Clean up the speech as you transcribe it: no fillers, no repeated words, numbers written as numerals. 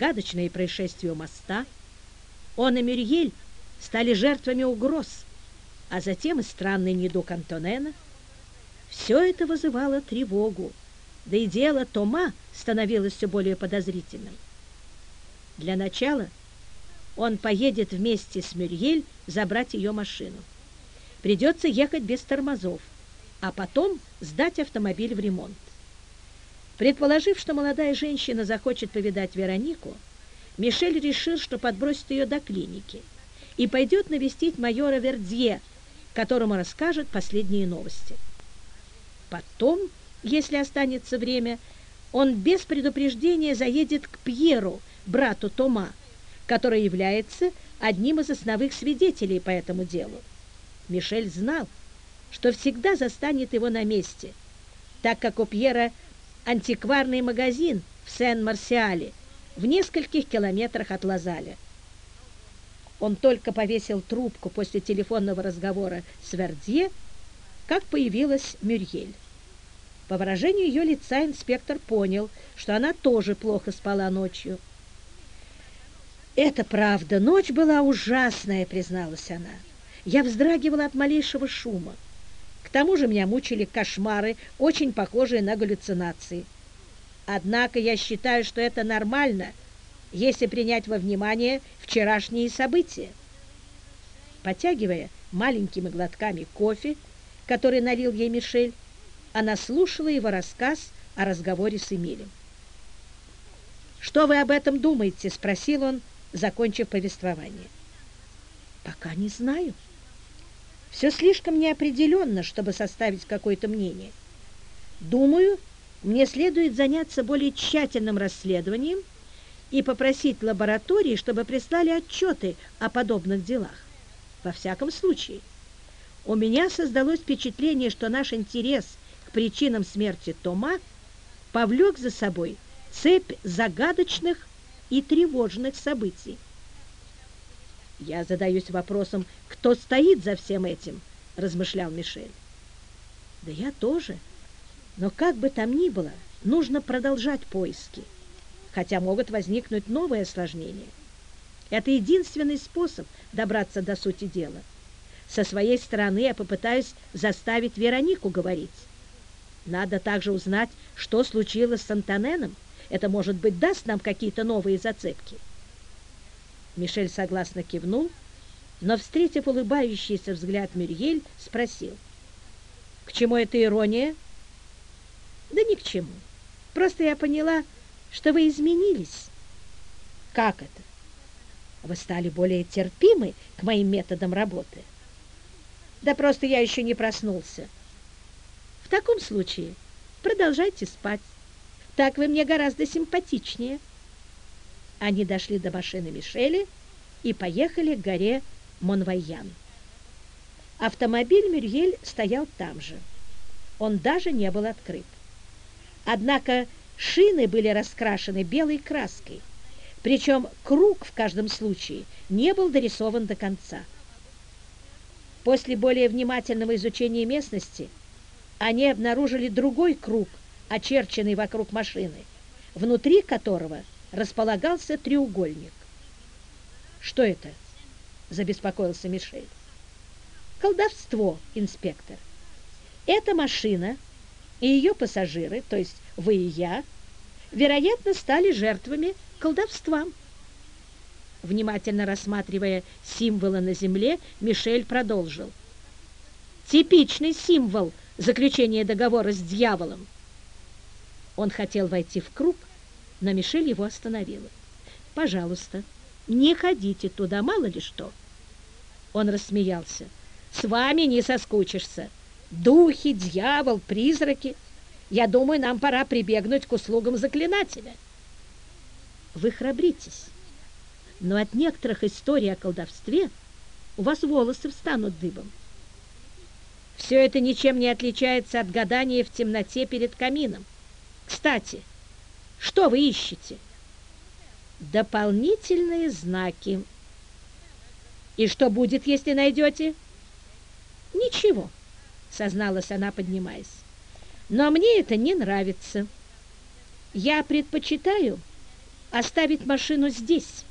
загадочные происшествия у моста. Он и Мюрьель стали жертвами угроз, а затем и странный недуг Антонена. Все это вызывало тревогу, да и дело Тома становилось все более подозрительным. Для начала он поедет вместе с Мюрьель забрать ее машину. Придется ехать без тормозов, а потом сдать автомобиль в ремонт. Предположив, что молодая женщина захочет повидать Веронику, Мишель решил, что подбросит ее до клиники и пойдет навестить майора Вердье, которому расскажет последние новости. Потом, если останется время, он без предупреждения заедет к Пьеру, брату Тома, который является одним из основных свидетелей по этому делу. Мишель знал, что всегда застанет его на месте, так как у Пьера антикварный магазин в Сен-Марсиале в нескольких километрах от Лазаля. Он только повесил трубку после телефонного разговора с Вердье, как появилась Мюрьель. По выражению ее лица инспектор понял, что она тоже плохо спала ночью. «Это правда, ночь была ужасная», — призналась она. «Я вздрагивала от малейшего шума. К тому же меня мучили кошмары, очень похожие на галлюцинации. Однако я считаю, что это нормально, если принять во внимание вчерашние события». Потягивая маленькими глотками кофе, который налил ей Мишель, она слушала его рассказ о разговоре с Эмилем. «Что вы об этом думаете?» — спросил он, закончив повествование. «Пока не знаю. Все слишком неопределенно, чтобы составить какое-то мнение. Думаю, мне следует заняться более тщательным расследованием и попросить лаборатории, чтобы прислали отчеты о подобных делах. Во всяком случае, у меня создалось впечатление, что наш интерес к причинам смерти Тома повлек за собой цепь загадочных и тревожных событий. «Я задаюсь вопросом, кто стоит за всем этим», — размышлял Мишель. «Да я тоже. Но как бы там ни было, нужно продолжать поиски, хотя могут возникнуть новые осложнения. Это единственный способ добраться до сути дела. Со своей стороны я попытаюсь заставить Веронику говорить. Надо также узнать, что случилось с Антоненом. Это, может быть, даст нам какие-то новые зацепки». Мишель согласно кивнул, но, встретив улыбающийся взгляд Мюрьель, спросил: «К чему эта ирония?» «Да ни к чему. Просто я поняла, что вы изменились». «Как это? Вы стали более терпимы к моим методам работы?» «Да просто я еще не проснулся». «В таком случае продолжайте спать. Так вы мне гораздо симпатичнее». Они дошли до машины Мишеля и поехали к горе Монвайян. Автомобиль Мюрьель стоял там же. Он даже не был открыт. Однако шины были раскрашены белой краской, причем круг в каждом случае не был дорисован до конца. После более внимательного изучения местности они обнаружили другой круг, очерченный вокруг машины, внутри которого располагался треугольник. «Что это?» — забеспокоился Мишель. «Колдовство, инспектор. Эта машина и ее пассажиры, то есть вы и я, вероятно, стали жертвами колдовства». Внимательно рассматривая символы на земле, Мишель продолжил: «Типичный символ заключения договора с дьяволом». Он хотел войти в круг, но Мишель его остановила. «Пожалуйста, не ходите туда, мало ли что». Он рассмеялся. «С вами не соскучишься. Духи, дьявол, призраки. Я думаю, нам пора прибегнуть к услугам заклинателя». «Вы храбритесь, но от некоторых историй о колдовстве у вас волосы встанут дыбом». «Все это ничем не отличается от гадания в темноте перед камином. Кстати, что вы ищете?» «Дополнительные знаки». «И что будет, если найдете?» «Ничего», — созналась она, поднимаясь. «Но мне это не нравится. Я предпочитаю оставить машину здесь,